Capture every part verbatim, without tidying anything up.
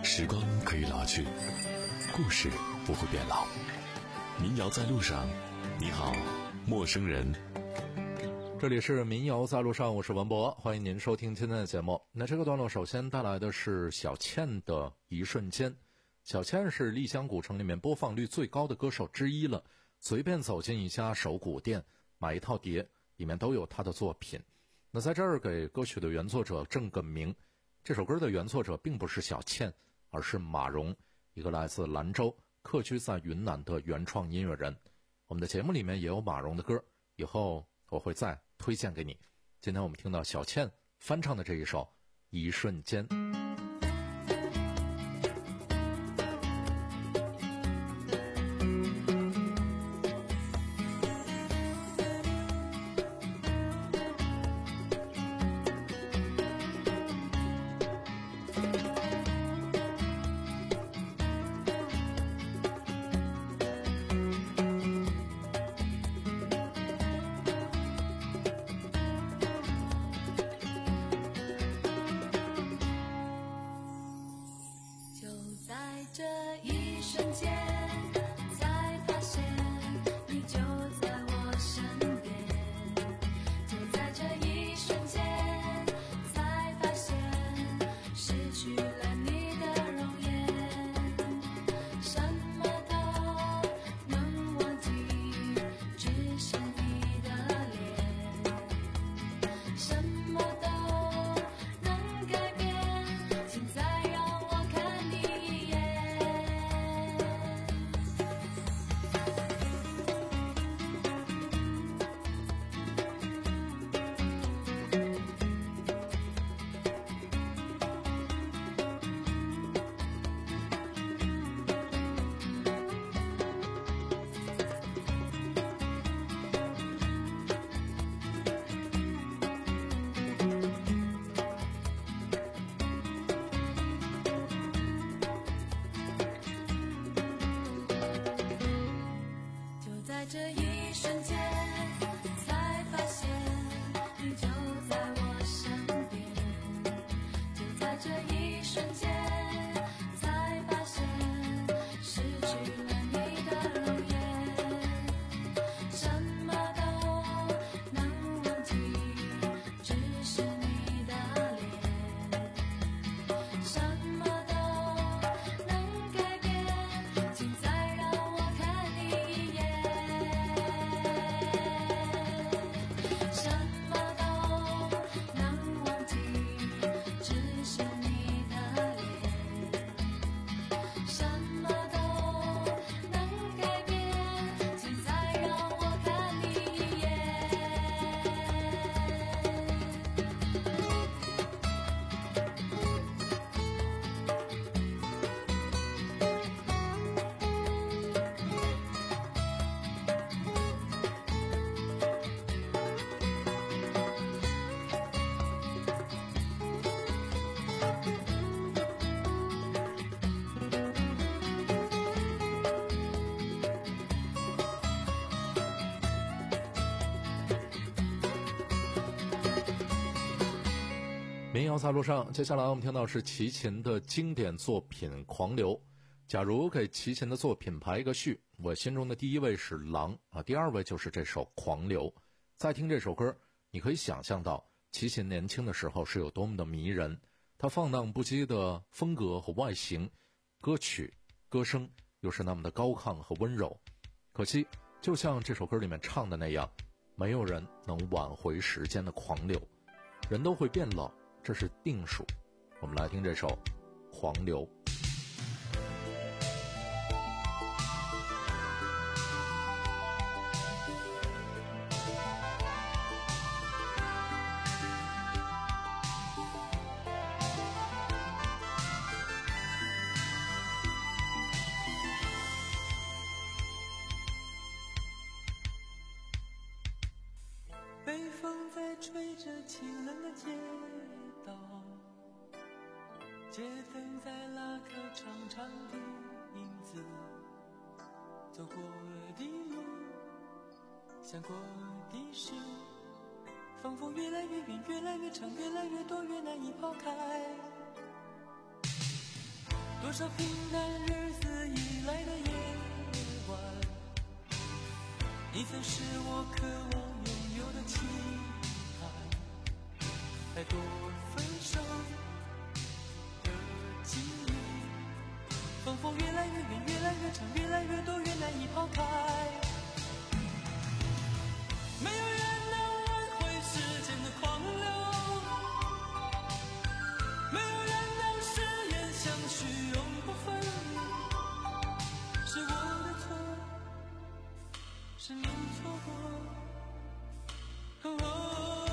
时光可以老去，故事不会变老。民谣在路上，你好，陌生人。 这里是民谣在路上，我是文博，欢迎您收听今天的节目。那这个段落首先带来的是小倩的一瞬间。小倩是丽江古城里面播放率最高的歌手之一了，随便走进一家手鼓店，买一套碟，里面都有她的作品。那在这儿给歌曲的原作者正个名，这首歌的原作者并不是小倩，而是马蓉，一个来自兰州客居在云南的原创音乐人。我们的节目里面也有马蓉的歌，以后我会再推荐给你。今天我们听到小倩翻唱的这一首《一瞬间》。民谣在路上，接下来我们听到是齐秦的经典作品《狂流》。假如给齐秦的作品排一个序，我心中的第一位是《狼》啊，第二位就是这首《狂流》。再听这首歌，你可以想象到齐秦年轻的时候是有多么的迷人，他放荡不羁的风格和外形，歌曲歌声又是那么的高亢和温柔。可惜就像这首歌里面唱的那样，没有人能挽回时间的狂流，人都会变老，这是定数。我们来听这首《狂流》。 北风在吹着清冷的街道，街灯在拉开长长的影子，走过的路，想过的事，仿佛越来越远，越来越长，越来越多，越难以抛开。对多少平淡日子以来的夜晚，你曾是我渴望拥有的期盼，太多分手的记忆，仿佛越来越远，越来越长，越来越多，越难以抛开。没有人能挽回时间的狂流，没有人能誓言相许永不分离，是我的错，是你错过。哦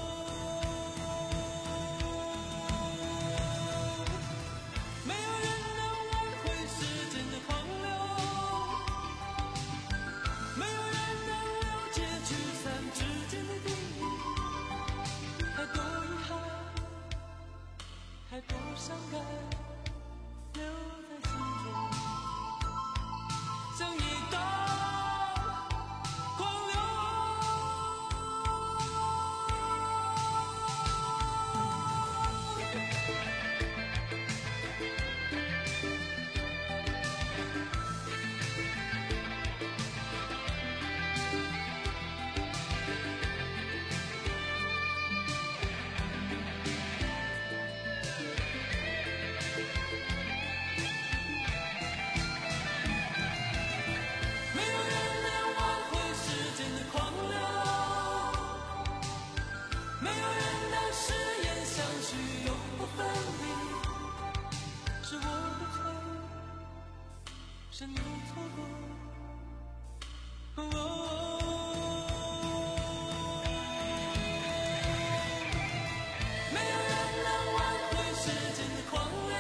太多伤感留在心中，像一道狂流。是你错过。哦没有人能挽回时间的狂流，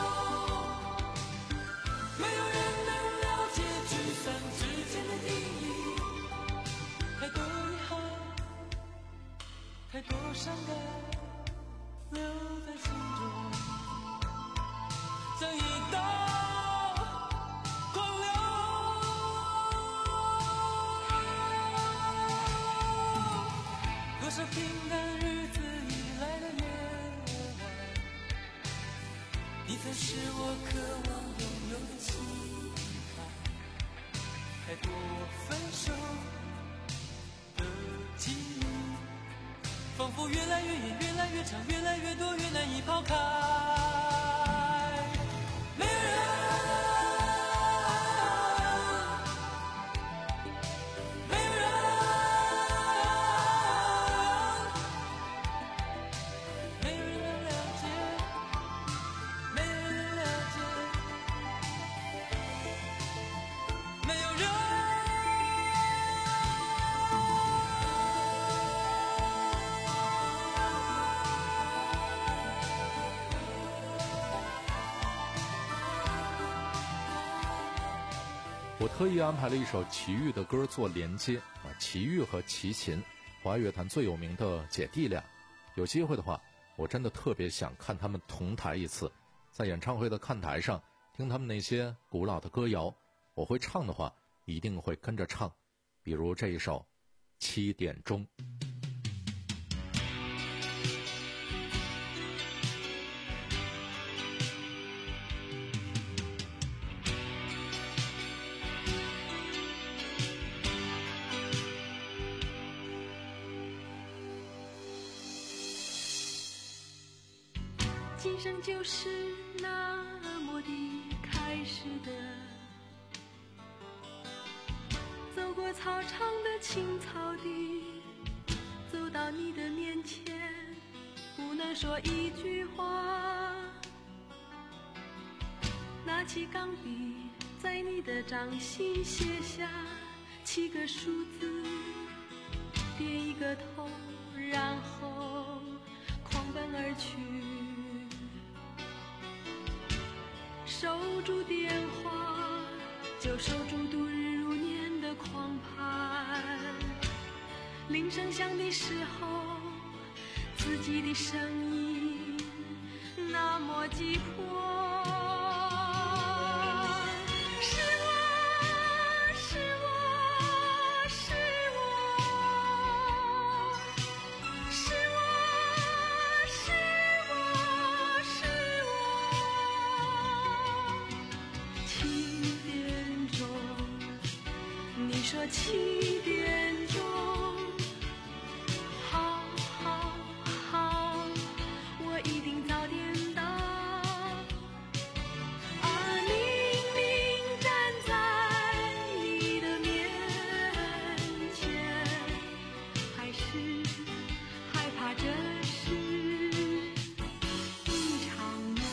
没有人能了解聚散之间的定义，太多遗憾，太多伤感留在心中，像一道多少平淡日子以来的夜晚，你曾是我渴望拥有的期盼，太多分手的记忆，仿佛越来越远，越来越长，越来越多，越难以抛开。没有人我特意安排了一首齐豫的歌做连接啊，齐豫和齐秦，华语乐坛最有名的姐弟俩。有机会的话，我真的特别想看他们同台一次，在演唱会的看台上听他们那些古老的歌谣。我会唱的话，一定会跟着唱，比如这一首《七点钟》。 今生就是那么的开始的，走过操场的青草地，走到你的面前，不能说一句话，拿起钢笔，在你的掌心写下七个数字，点一个头，然后狂奔而去。守住电话，就守住度日如年的狂盼。铃声响的时候，自己的声音那么急迫。是我，是我，是我，是我，是我，是我。 七点钟。好好好，我一定早点到。而明明站在你的面前，还是害怕这是一场梦。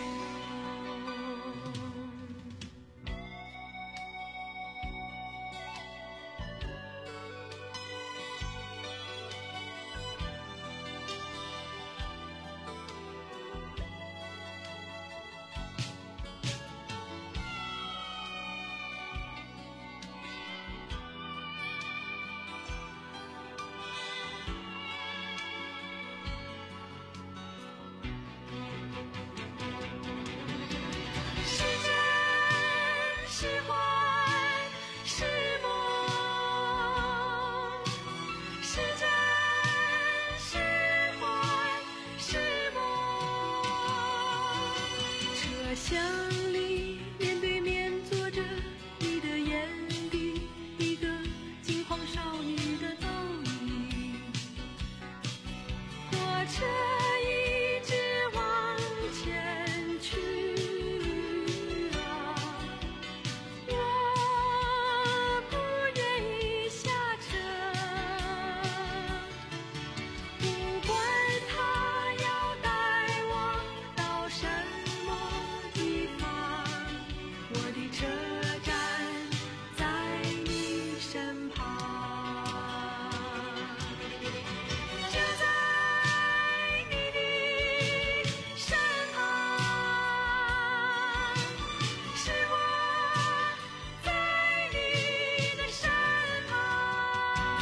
是真是幻是梦，是真是幻是梦。车厢里面对面坐着你的眼底，一个惊慌少女的倒影。火车一直往前去啊，我不愿意下车，不管它要带我到什么地方，我的车站在你身旁。就在你的身旁，是我在你的身旁。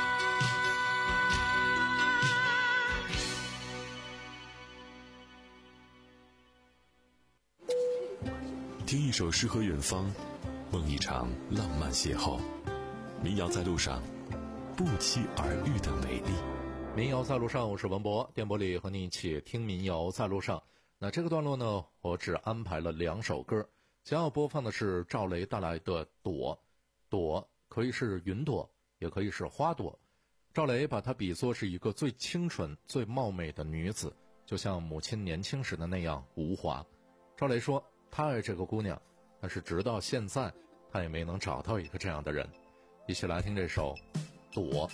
听一首诗和远方，梦一场浪漫邂逅。民谣在路上，不期而遇的美丽。 民谣在路上，我是文博，电波里和你一起听民谣在路上。那这个段落呢，我只安排了两首歌，将要播放的是赵雷带来的《朵》。朵可以是云朵，也可以是花朵。赵雷把它比作是一个最清纯、最貌美的女子，就像母亲年轻时的那样无华。赵雷说，他爱这个姑娘，但是直到现在，他也没能找到一个这样的人。一起来听这首《朵》。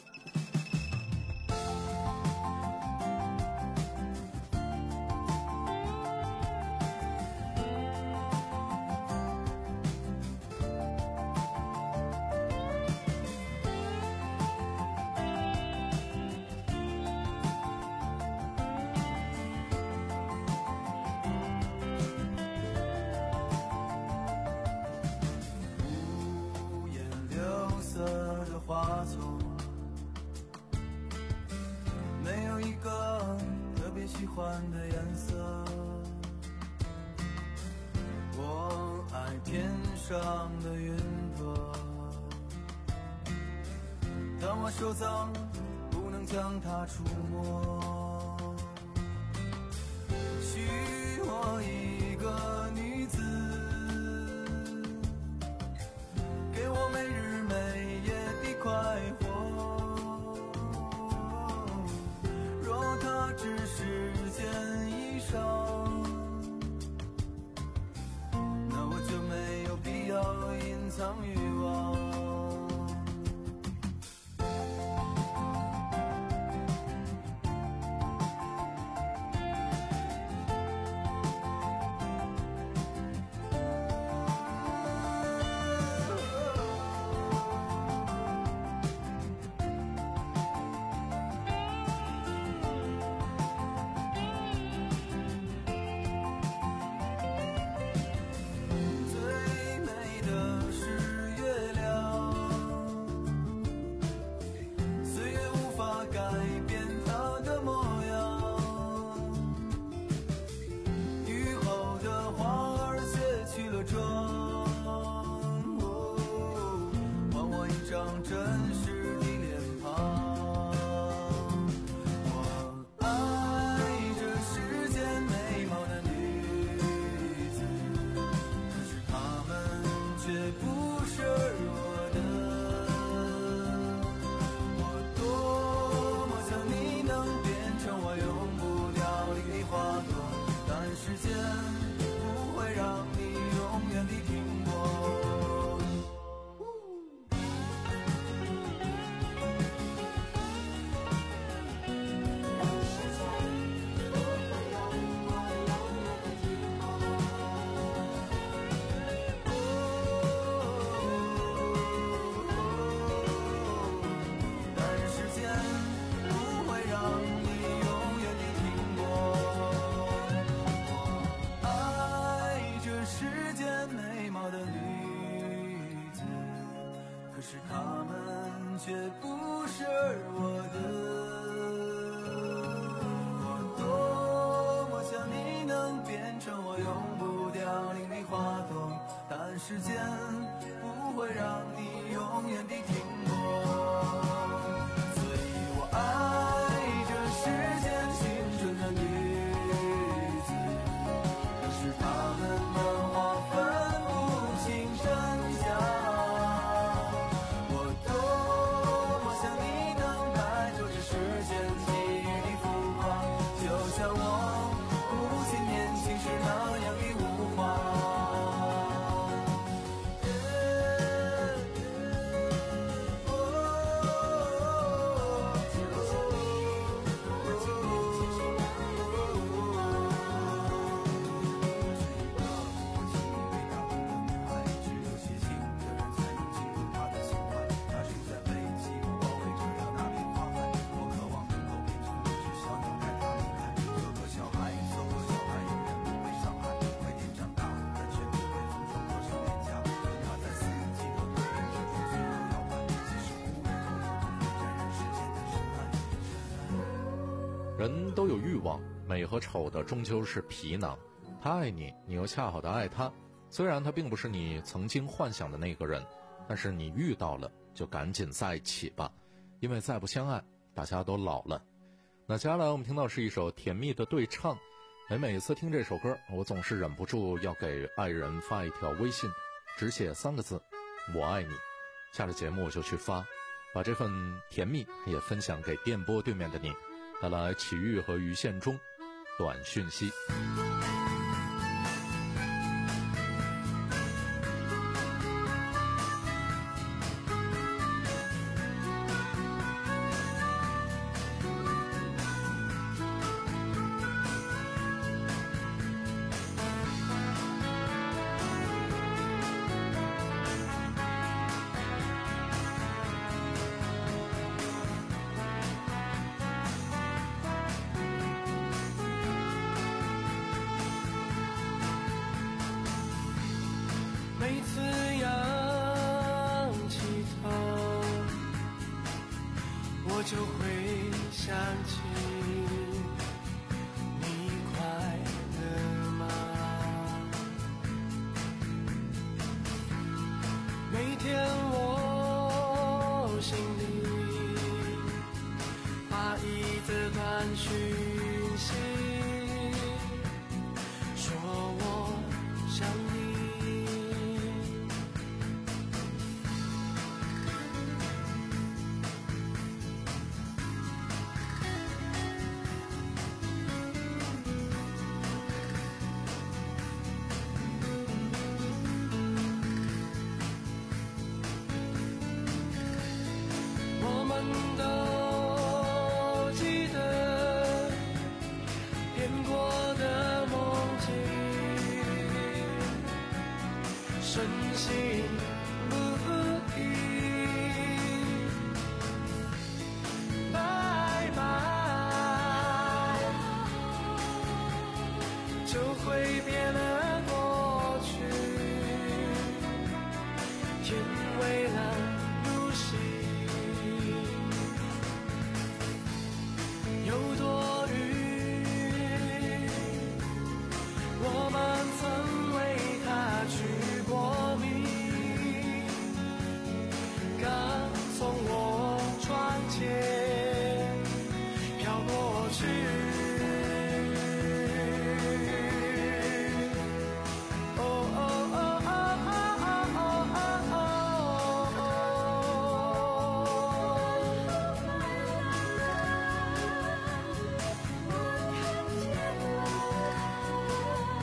五颜六色的花丛，没有一个特别喜欢的颜色。我爱天上的云朵，但我手脏，不能将它触摸。许我一个女子，给我每日每夜的快活。若它只是件衣裳，那我就没有必要隐藏欲望。 间不会让你永远地停泊。却不是我的，我多么想你能变成我永不凋零的花朵，但时间不会让你永远地停泊，所以我爱这世间青春的女子，可是她们的花分不清真假。 人都有欲望，美和丑的终究是皮囊。他爱你，你又恰好的爱他，虽然他并不是你曾经幻想的那个人，但是你遇到了就赶紧在一起吧，因为再不相爱大家都老了。那接下来我们听到是一首甜蜜的对唱，每每次听这首歌，我总是忍不住要给爱人发一条微信，只写三个字，我爱你。下了节目我就去发，把这份甜蜜也分享给电波对面的你。带来启玉和于宪忠短讯息。 每次仰起头，我就会想起你快乐吗？每天我心里发一则短讯息，说我想你。我们都记得骗过的梦境，深信不疑。拜拜，就会变了过去，天微蓝如洗。有多雨，我们曾为它取过名，刚从我窗前飘过去。哦哦哦哦哦哦哦哦。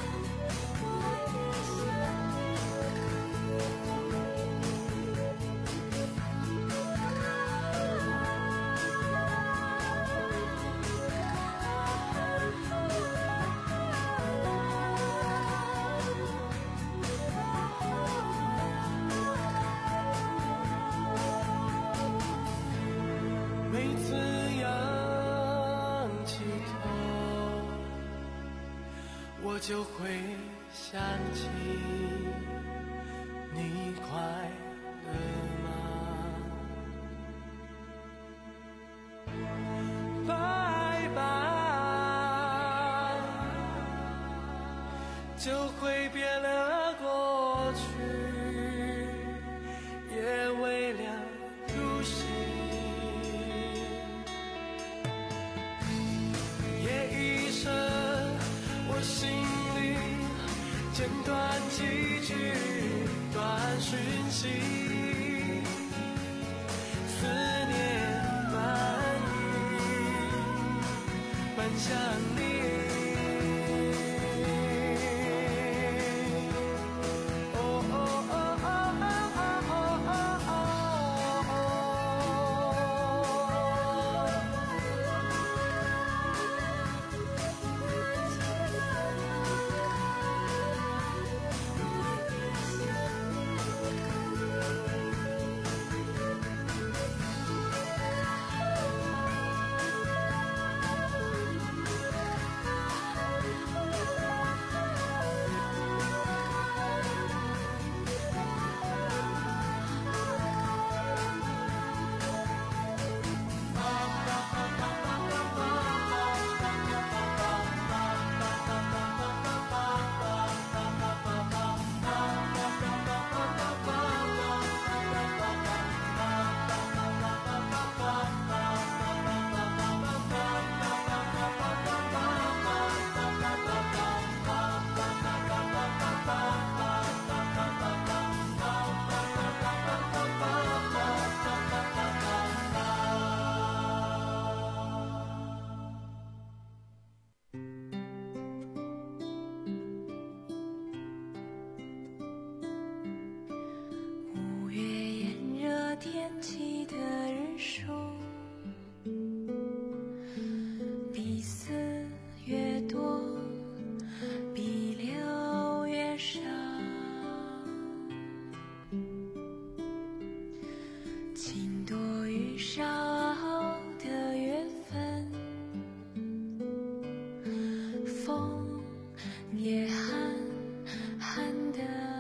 就会想起你快乐吗？拜拜，就会变了过去，也为了入戏，夜已深，我心里剪断几句短讯息，思念满溢，满想你。 天气的日数比四越多，比六越少，晴多雨少的月份，风也寒寒的，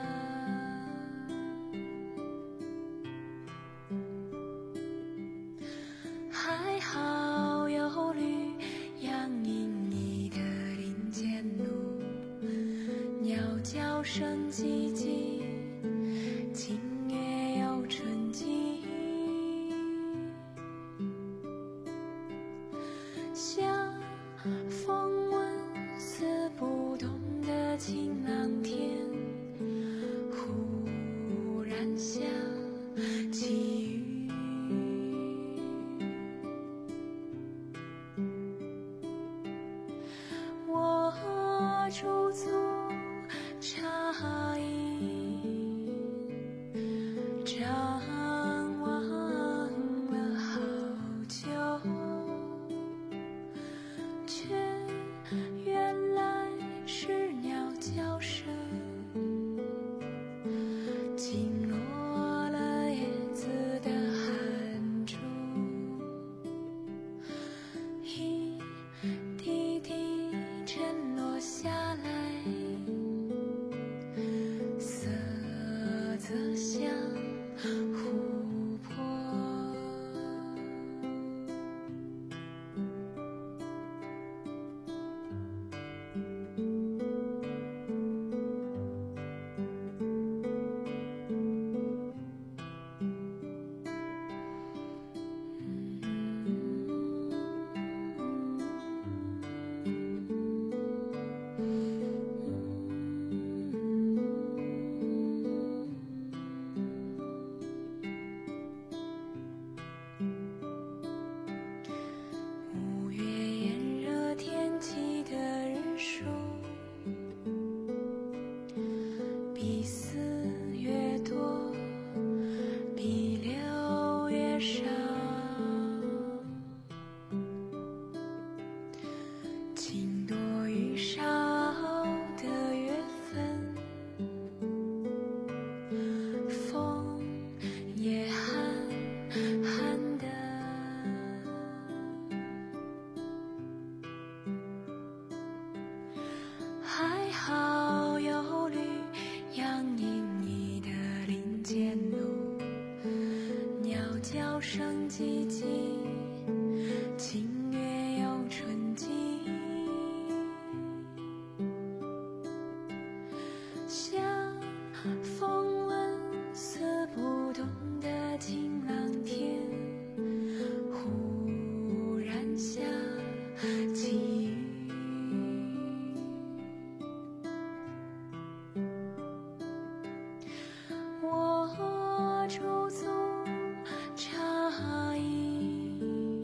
还好有绿杨荫你的林间路，鸟叫声唧唧，今夜有春季，像风纹丝不动的晴朗天，忽然想起雨。我驻足茶饮， 上寂静，清月又纯净，像风纹丝不动的晴朗天，忽然下起雨。我驻足茶饮，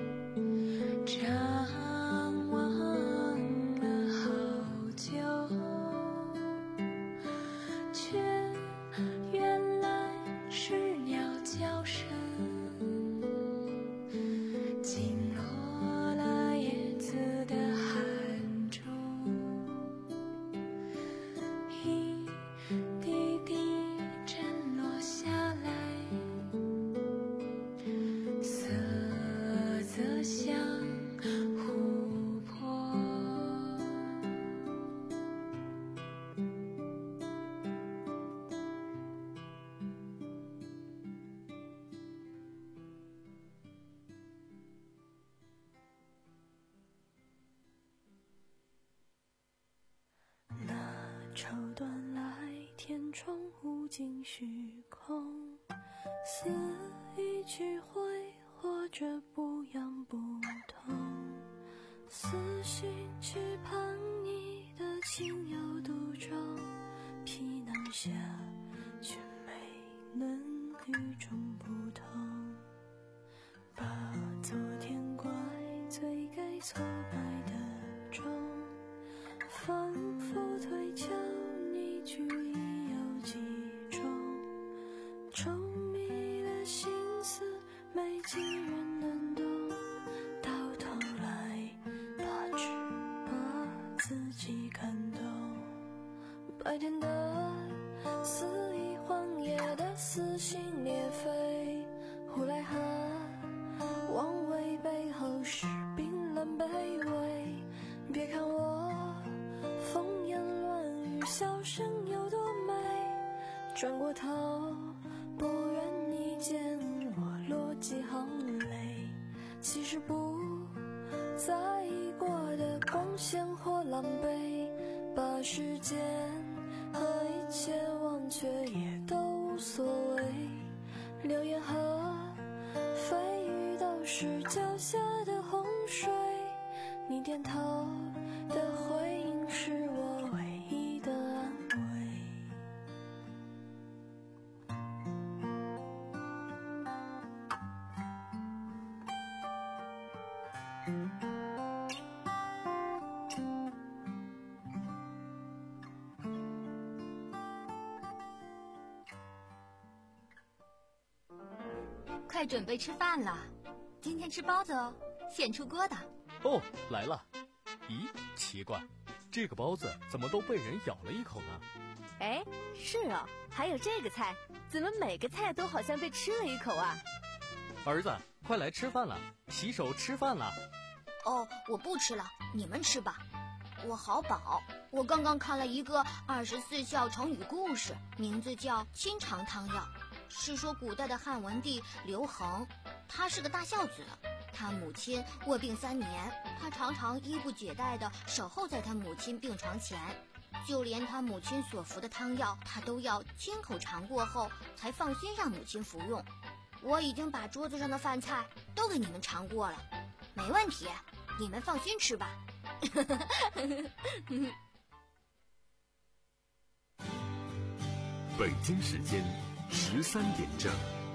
张望了好久，却原来是鸟叫声惊落了叶子的寒中，一滴滴沉落下来，色泽像琥珀。那绸缎来，天窗无尽虚空，似一曲回，或者不痒不痛，思绪期盼你的情有独钟，皮囊下却没能与众不同，把昨天怪罪给挫败的钟，反复推敲你句意有几种，稠密的心思没几人能懂，到头来怕只把自己感动。白天的肆意，荒野的撕心裂肺，呼来和妄为背后是冰冷卑微。别看我风言乱语，笑声有多美，转过头不愿你见我落几行泪，其实不在意过的光鲜或狼狈，把时间和一切忘却也都无所谓，流言和蜚语都是脚下的洪水，你点头的回应是我唯一的安慰。 快准备吃饭了，今天吃包子哦，现出锅的。 哦，来了。咦，奇怪，这个包子怎么都被人咬了一口呢？ 哎，是哦，还有这个菜，怎么每个菜都好像被吃了一口啊？ 儿子，快来吃饭了，洗手吃饭了。 哦，我不吃了，你们吃吧。我好饱，我刚刚看了一个二十四孝成语故事，名字叫《清肠汤药》，是说古代的汉文帝刘恒，他是个大孝子，他母亲卧病三年，他常常衣不解带地守候在他母亲病床前，就连他母亲所服的汤药，他都要亲口尝过后才放心让母亲服用。我已经把桌子上的饭菜都给你们尝过了，没问题，你们放心吃吧。 北京时间十三点整。